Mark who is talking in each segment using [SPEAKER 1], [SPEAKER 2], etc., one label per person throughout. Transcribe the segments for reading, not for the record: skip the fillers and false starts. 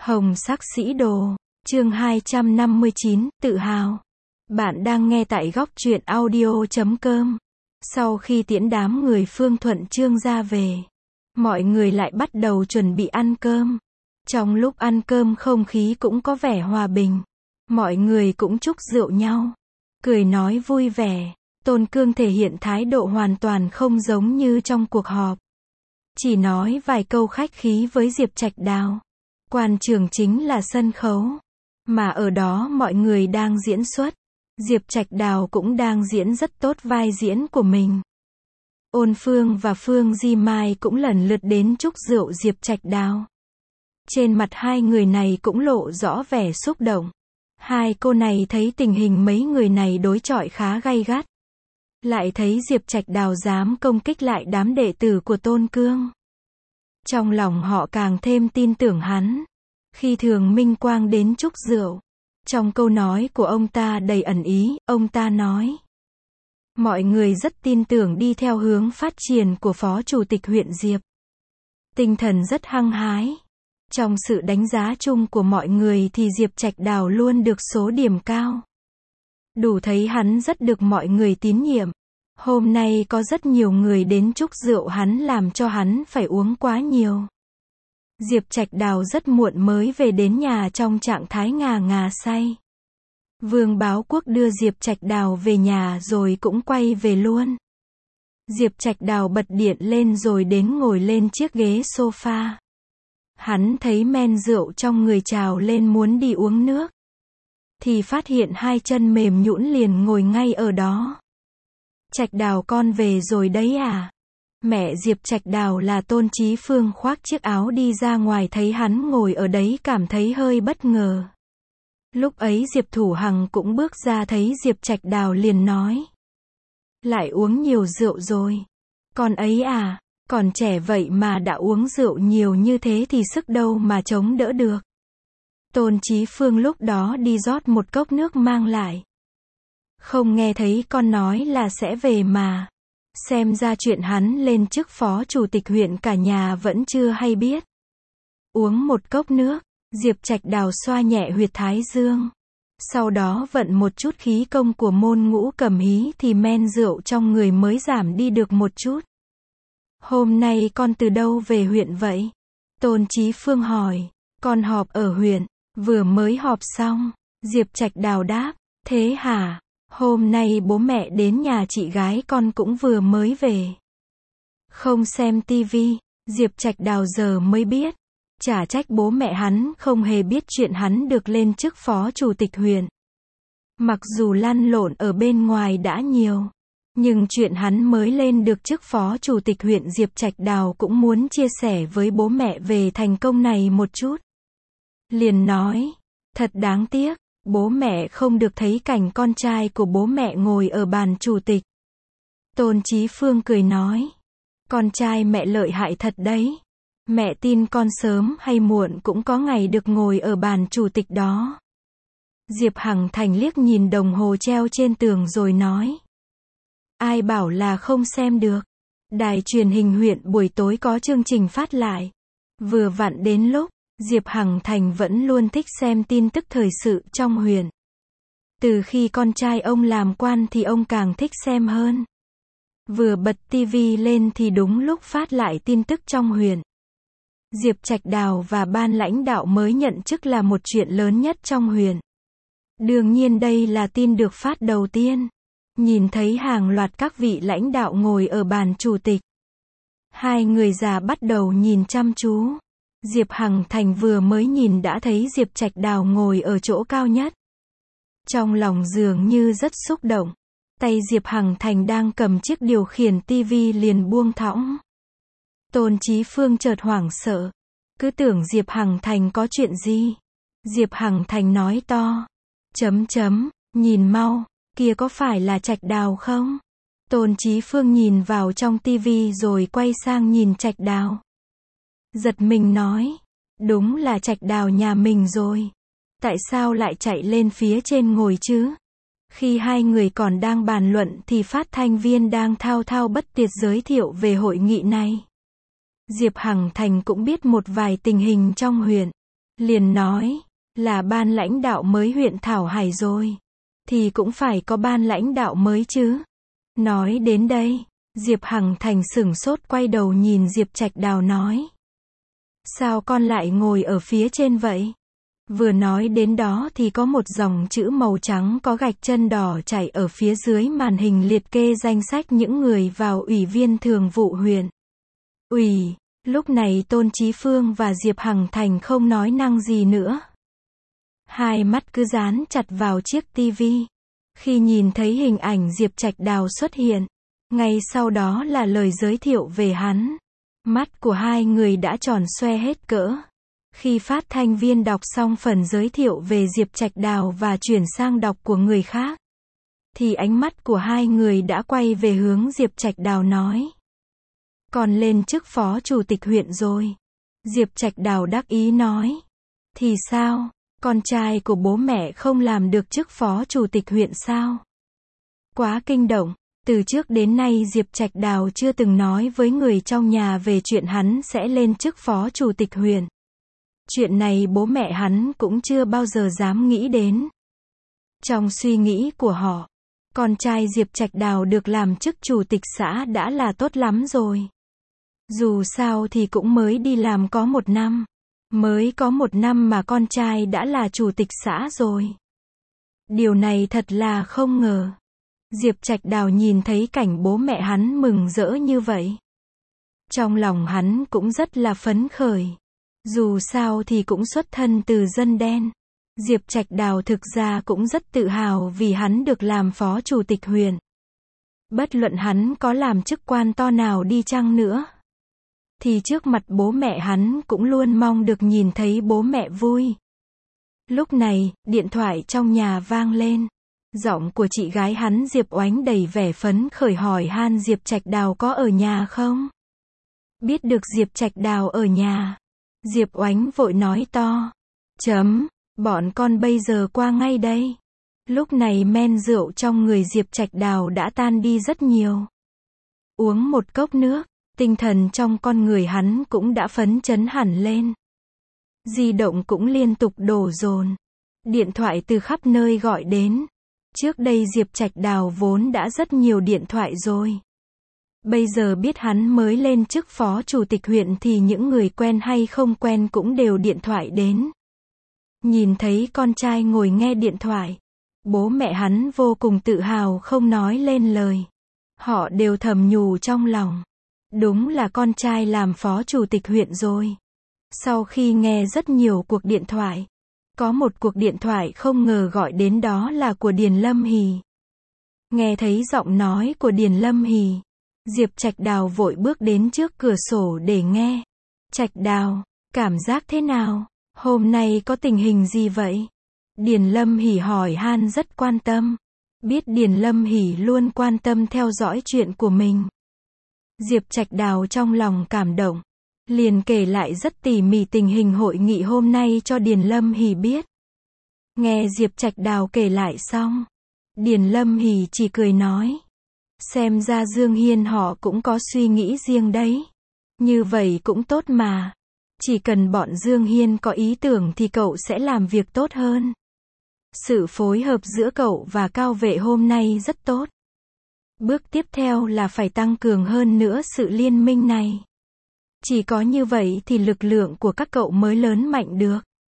[SPEAKER 1] Hồng sắc sĩ đồ, chương 259, tự hào. Bạn đang nghe tại góc truyện audio.com. Sau khi tiễn đám người Phương Thuận Chương ra về, mọi người lại bắt đầu chuẩn bị ăn cơm. Trong lúc ăn cơm không khí cũng có vẻ hòa bình. Mọi người cũng chúc rượu nhau, cười nói vui vẻ. Tôn Cương thể hiện thái độ hoàn toàn không giống như trong cuộc họp. Chỉ nói vài câu khách khí với Diệp Trạch Đào. Quan trường chính là sân khấu, mà ở đó mọi người đang diễn xuất. Diệp Trạch Đào cũng đang diễn rất tốt vai diễn của mình. Ôn Phương và Phương Di Mai cũng lần lượt đến chúc rượu Diệp Trạch Đào. Trên mặt hai người này cũng lộ rõ vẻ xúc động. Hai cô này thấy tình hình mấy người này đối chọi khá gay gắt. Lại thấy Diệp Trạch Đào dám công kích lại đám đệ tử của Tôn Cương. Trong lòng họ càng thêm tin tưởng hắn. Khi Thường Minh Quang đến chúc rượu, trong câu nói của ông ta đầy ẩn ý, ông ta nói: mọi người rất tin tưởng đi theo hướng phát triển của Phó Chủ tịch huyện Diệp. Tinh thần rất hăng hái. Trong sự đánh giá chung của mọi người thì Diệp Trạch Đào luôn được số điểm cao. Đủ thấy hắn rất được mọi người tín nhiệm. Hôm nay có rất nhiều người đến chúc rượu hắn làm cho hắn phải uống quá nhiều. Diệp Trạch Đào rất muộn mới về đến nhà trong trạng thái ngà ngà say. Vương Báo Quốc đưa Diệp Trạch Đào về nhà rồi cũng quay về luôn. Diệp Trạch Đào bật điện lên rồi đến ngồi lên chiếc ghế sofa. Hắn thấy men rượu trong người trào lên muốn đi uống nước. Thì phát hiện hai chân mềm nhũn liền ngồi ngay ở đó. Trạch Đào con về rồi đấy à? Mẹ Diệp Trạch Đào là Tôn Chí Phương khoác chiếc áo đi ra ngoài thấy hắn ngồi ở đấy cảm thấy hơi bất ngờ. Lúc ấy Diệp Thủ Hằng cũng bước ra thấy Diệp Trạch Đào liền nói: lại uống nhiều rượu rồi. Con ấy à, còn trẻ vậy mà đã uống rượu nhiều như thế thì sức đâu mà chống đỡ được. Tôn Chí Phương lúc đó đi rót một cốc nước mang lại. Không nghe thấy con nói là sẽ về mà. Xem ra chuyện hắn lên chức phó chủ tịch huyện cả nhà vẫn chưa hay biết. Uống một cốc nước, Diệp Trạch Đào xoa nhẹ huyệt thái dương. Sau đó vận một chút khí công của môn ngũ cẩm hí thì men rượu trong người mới giảm đi được một chút. Hôm nay con từ đâu về huyện vậy? Tôn Chí Phương hỏi. Con họp ở huyện, vừa mới họp xong. Diệp Trạch Đào đáp. Thế hả? Hôm nay bố mẹ đến nhà chị gái con cũng vừa mới về. Không xem tivi. Diệp Trạch Đào giờ mới biết. Chả trách bố mẹ hắn không hề biết chuyện hắn được lên chức phó chủ tịch huyện. Mặc dù lăn lộn ở bên ngoài đã nhiều, nhưng chuyện hắn mới lên được chức phó chủ tịch huyện Diệp Trạch Đào cũng muốn chia sẻ với bố mẹ về thành công này một chút. Liền nói, thật đáng tiếc, bố mẹ không được thấy cảnh con trai của bố mẹ ngồi ở bàn chủ tịch. Tôn Chí Phương cười nói, con trai mẹ lợi hại thật đấy. Mẹ tin con sớm hay muộn cũng có ngày được ngồi ở bàn chủ tịch đó. Diệp Hằng Thành liếc nhìn đồng hồ treo trên tường rồi nói, ai bảo là không xem được. Đài truyền hình huyện buổi tối có chương trình phát lại. Vừa vặn đến lúc, Diệp Hằng Thành vẫn luôn thích xem tin tức thời sự trong huyện. Từ khi con trai ông làm quan thì ông càng thích xem hơn. Vừa bật tivi lên thì đúng lúc phát lại tin tức trong huyện. Diệp Trạch Đào và ban lãnh đạo mới nhận chức là một chuyện lớn nhất trong huyện. Đương nhiên đây là tin được phát đầu tiên. Nhìn thấy hàng loạt các vị lãnh đạo ngồi ở bàn chủ tịch. Hai người già bắt đầu nhìn chăm chú. Diệp Hằng Thành vừa mới nhìn đã thấy Diệp Trạch Đào ngồi ở chỗ cao nhất. Trong lòng dường như rất xúc động. Tay Diệp Hằng Thành đang cầm chiếc điều khiển tivi liền buông thõng. Tôn Chí Phương chợt hoảng sợ. Cứ tưởng Diệp Hằng Thành có chuyện gì. Diệp Hằng Thành nói to. Nhìn mau, kia có phải là Trạch Đào không? Tôn Chí Phương nhìn vào trong tivi rồi quay sang nhìn Trạch Đào. Giật mình nói. Đúng là Trạch Đào nhà mình rồi. Tại sao lại chạy lên phía trên ngồi chứ? Khi hai người còn đang bàn luận thì phát thanh viên đang thao thao bất tuyệt giới thiệu về hội nghị này. Diệp Hằng Thành cũng biết một vài tình hình trong huyện. Liền nói, là ban lãnh đạo mới huyện Thảo Hải rồi. Thì cũng phải có ban lãnh đạo mới chứ. Nói đến đây, Diệp Hằng Thành sửng sốt quay đầu nhìn Diệp Trạch Đào nói. Sao con lại ngồi ở phía trên vậy? Vừa nói đến đó thì có một dòng chữ màu trắng có gạch chân đỏ chảy ở phía dưới màn hình liệt kê danh sách những người vào Ủy viên Thường vụ huyện. Ủy, lúc này Tôn Chí Phương và Diệp Hằng Thành không nói năng gì nữa. Hai mắt cứ dán chặt vào chiếc tivi. Khi nhìn thấy hình ảnh Diệp Trạch Đào xuất hiện, ngay sau đó là lời giới thiệu về hắn. Mắt của hai người đã tròn xoe hết cỡ. Khi phát thanh viên đọc xong phần giới thiệu về Diệp Trạch Đào và chuyển sang đọc của người khác, thì ánh mắt của hai người đã quay về hướng Diệp Trạch Đào nói. Còn lên chức phó chủ tịch huyện rồi. Diệp Trạch Đào đắc ý nói. Thì sao, con trai của bố mẹ không làm được chức phó chủ tịch huyện sao? Quá kinh động. Từ trước đến nay Diệp Trạch Đào chưa từng nói với người trong nhà về chuyện hắn sẽ lên chức phó chủ tịch huyện. Chuyện này bố mẹ hắn cũng chưa bao giờ dám nghĩ đến. Trong suy nghĩ của họ, con trai Diệp Trạch Đào được làm chức chủ tịch xã đã là tốt lắm rồi. Dù sao thì cũng mới đi làm có 1 năm. Mới có 1 năm mà con trai đã là chủ tịch xã rồi. Điều này thật là không ngờ. Diệp Trạch Đào nhìn thấy cảnh bố mẹ hắn mừng rỡ như vậy. Trong lòng hắn cũng rất là phấn khởi. Dù sao thì cũng xuất thân từ dân đen. Diệp Trạch Đào thực ra cũng rất tự hào vì hắn được làm phó chủ tịch huyện. Bất luận hắn có làm chức quan to nào đi chăng nữa, thì trước mặt bố mẹ hắn cũng luôn mong được nhìn thấy bố mẹ vui. Lúc này, điện thoại trong nhà vang lên. Giọng của chị gái hắn Diệp Oánh đầy vẻ phấn khởi hỏi han Diệp Trạch Đào có ở nhà không? Biết được Diệp Trạch Đào ở nhà, Diệp Oánh vội nói to. Bọn con bây giờ qua ngay đây. Lúc này men rượu trong người Diệp Trạch Đào đã tan đi rất nhiều. Uống một cốc nước, tinh thần trong con người hắn cũng đã phấn chấn hẳn lên. Di động cũng liên tục đổ dồn. Điện thoại từ khắp nơi gọi đến. Trước đây Diệp Trạch Đào vốn đã rất nhiều điện thoại rồi. Bây giờ biết hắn mới lên chức phó chủ tịch huyện thì những người quen hay không quen cũng đều điện thoại đến. Nhìn thấy con trai ngồi nghe điện thoại, bố mẹ hắn vô cùng tự hào không nói lên lời. Họ đều thầm nhủ trong lòng. Đúng là con trai làm phó chủ tịch huyện rồi. Sau khi nghe rất nhiều cuộc điện thoại, có một cuộc điện thoại không ngờ gọi đến đó là của Điền Lâm Hỷ. Nghe thấy giọng nói của Điền Lâm Hỷ, Diệp Trạch Đào vội bước đến trước cửa sổ để nghe. Trạch Đào, cảm giác thế nào? Hôm nay có tình hình gì vậy? Điền Lâm Hỷ hỏi han rất quan tâm. Biết Điền Lâm Hỷ luôn quan tâm theo dõi chuyện của mình, Diệp Trạch Đào trong lòng cảm động. Liền kể lại rất tỉ mỉ tình hình hội nghị hôm nay cho Điền Lâm Hỷ biết. Nghe Diệp Trạch Đào kể lại xong, Điền Lâm Hỷ chỉ cười nói. Xem ra Dương Hiên họ cũng có suy nghĩ riêng đấy. Như vậy cũng tốt mà. Chỉ cần bọn Dương Hiên có ý tưởng thì cậu sẽ làm việc tốt hơn. Sự phối hợp giữa cậu và Cao Vệ hôm nay rất tốt. Bước tiếp theo là phải tăng cường hơn nữa sự liên minh này. Chỉ có như vậy thì lực lượng của các cậu mới lớn mạnh được.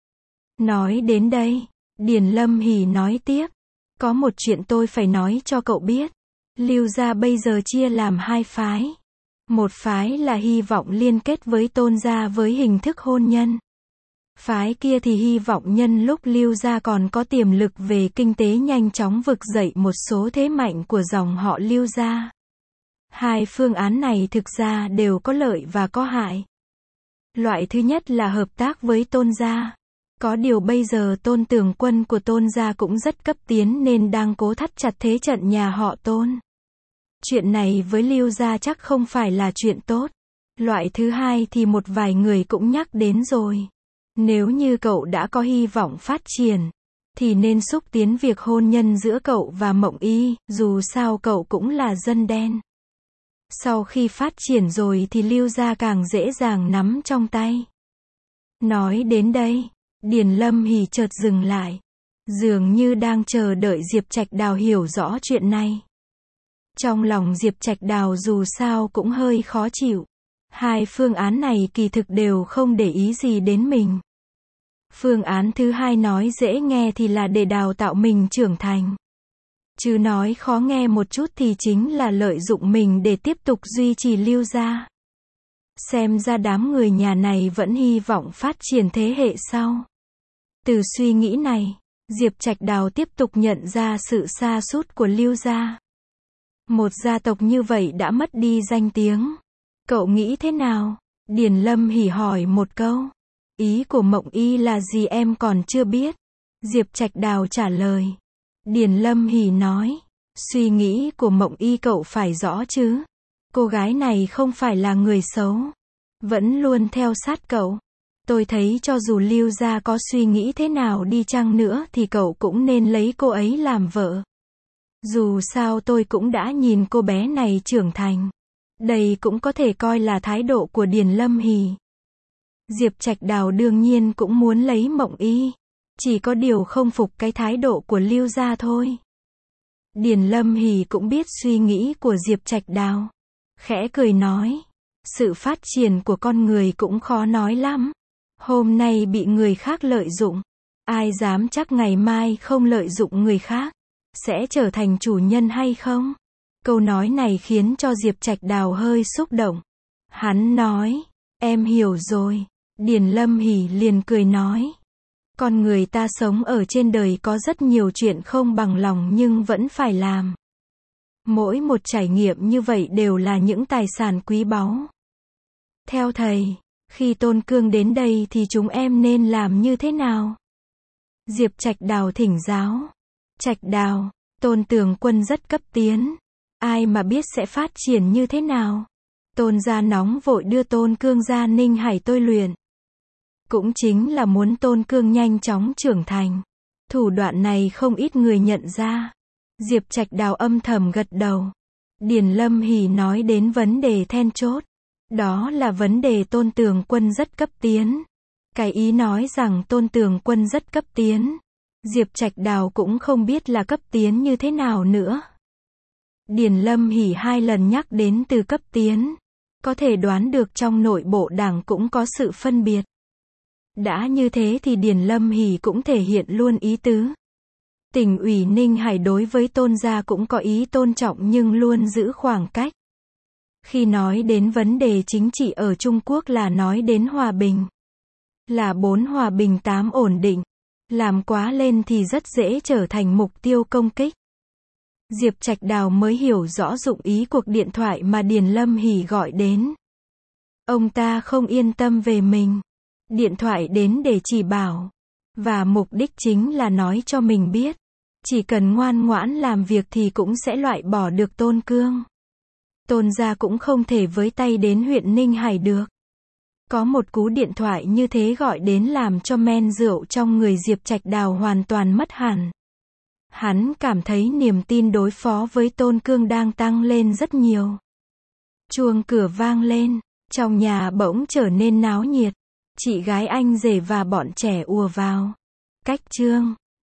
[SPEAKER 1] Nói đến đây, Điền Lâm Hỷ nói tiếp. Có một chuyện tôi phải nói cho cậu biết. Lưu gia bây giờ chia làm 2 phái. Một phái là hy vọng liên kết với Tôn gia với hình thức hôn nhân. Phái kia thì hy vọng nhân lúc Lưu gia còn có tiềm lực về kinh tế nhanh chóng vực dậy một số thế mạnh của dòng họ Lưu gia. 2 phương án này thực ra đều có lợi và có hại. Loại thứ nhất là hợp tác với Tôn gia. Có điều bây giờ Tôn Tường Quân của Tôn gia cũng rất cấp tiến nên đang cố thắt chặt thế trận nhà họ Tôn. Chuyện này với Lưu gia chắc không phải là chuyện tốt. Loại thứ hai thì một vài người cũng nhắc đến rồi. Nếu như cậu đã có hy vọng phát triển, thì nên xúc tiến việc hôn nhân giữa cậu và Mộng Y, dù sao cậu cũng là dân đen. Sau khi phát triển rồi thì Lưu gia càng dễ dàng nắm trong tay. Nói đến đây, Điền Lâm Hỷ chợt dừng lại. Dường như đang chờ đợi Diệp Trạch Đào hiểu rõ chuyện này. Trong lòng Diệp Trạch Đào dù sao cũng hơi khó chịu. Hai phương án này kỳ thực đều không để ý gì đến mình. Phương án thứ hai nói dễ nghe thì là để đào tạo mình trưởng thành. Chứ nói khó nghe một chút thì chính là lợi dụng mình để tiếp tục duy trì Lưu gia. Xem ra đám người nhà này vẫn hy vọng phát triển thế hệ sau. Từ suy nghĩ này, Diệp Trạch Đào tiếp tục nhận ra sự sa sút của Lưu gia. Một gia tộc như vậy đã mất đi danh tiếng. Cậu nghĩ thế nào? Điền Lâm Hỷ hỏi một câu. Ý của Mộng Y là gì em còn chưa biết. Diệp Trạch Đào trả lời. Điền Lâm Hỷ nói. Suy nghĩ của Mộng Y cậu phải rõ chứ. Cô gái này không phải là người xấu. Vẫn luôn theo sát cậu. Tôi thấy cho dù Lưu gia có suy nghĩ thế nào đi chăng nữa thì cậu cũng nên lấy cô ấy làm vợ. Dù sao tôi cũng đã nhìn cô bé này trưởng thành. Đây cũng có thể coi là thái độ của Điền Lâm Hỷ. Diệp Trạch Đào đương nhiên cũng muốn lấy Mộng Y. Chỉ có điều không phục cái thái độ của Lưu gia thôi. Điền Lâm Hỷ cũng biết suy nghĩ của Diệp Trạch Đào. Khẽ cười nói. Sự phát triển của con người cũng khó nói lắm. Hôm nay bị người khác lợi dụng. Ai dám chắc ngày mai không lợi dụng người khác. Sẽ trở thành chủ nhân hay không? Câu nói này khiến cho Diệp Trạch Đào hơi xúc động. Hắn nói. Em hiểu rồi. Điền Lâm Hỷ liền cười nói. Con người ta sống ở trên đời có rất nhiều chuyện không bằng lòng nhưng vẫn phải làm. Mỗi một trải nghiệm như vậy đều là những tài sản quý báu. Theo thầy, khi Tôn Cương đến đây thì chúng em nên làm như thế nào? Diệp Trạch Đào thỉnh giáo. Trạch Đào, Tôn Tường Quân rất cấp tiến. Ai mà biết sẽ phát triển như thế nào? Tôn gia nóng vội đưa Tôn Cương ra Ninh Hải tôi luyện. Cũng chính là muốn Tôn Cương nhanh chóng trưởng thành. Thủ đoạn này không ít người nhận ra. Diệp Trạch Đào âm thầm gật đầu. Điền Lâm Hỷ nói đến vấn đề then chốt. Đó là vấn đề Tôn Tường Quân rất cấp tiến. Cái ý nói rằng Tôn Tường Quân rất cấp tiến. Diệp Trạch Đào cũng không biết là cấp tiến như thế nào nữa. Điền Lâm Hỷ hai lần nhắc đến từ cấp tiến. Có thể đoán được trong nội bộ đảng cũng có sự phân biệt. Đã như thế thì Điền Lâm Hỷ cũng thể hiện luôn ý tứ. Tỉnh ủy Ninh Hải đối với Tôn gia cũng có ý tôn trọng nhưng luôn giữ khoảng cách. Khi nói đến vấn đề chính trị ở Trung Quốc là nói đến hòa bình. Là 4 hòa bình 8 ổn định. Làm quá lên thì rất dễ trở thành mục tiêu công kích. Diệp Trạch Đào mới hiểu rõ dụng ý cuộc điện thoại mà Điền Lâm Hỷ gọi đến. Ông ta không yên tâm về mình. Điện thoại đến để chỉ bảo. Và mục đích chính là nói cho mình biết. Chỉ cần ngoan ngoãn làm việc thì cũng sẽ loại bỏ được Tôn Cương. Tôn gia cũng không thể với tay đến huyện Ninh Hải được. Có một cú điện thoại như thế gọi đến làm cho men rượu trong người Diệp Trạch Đào hoàn toàn mất hẳn. Hắn cảm thấy niềm tin đối phó với Tôn Cương đang tăng lên rất nhiều. Chuông cửa vang lên, trong nhà bỗng trở nên náo nhiệt. Chị gái anh rể và bọn trẻ ùa vào. Cách chương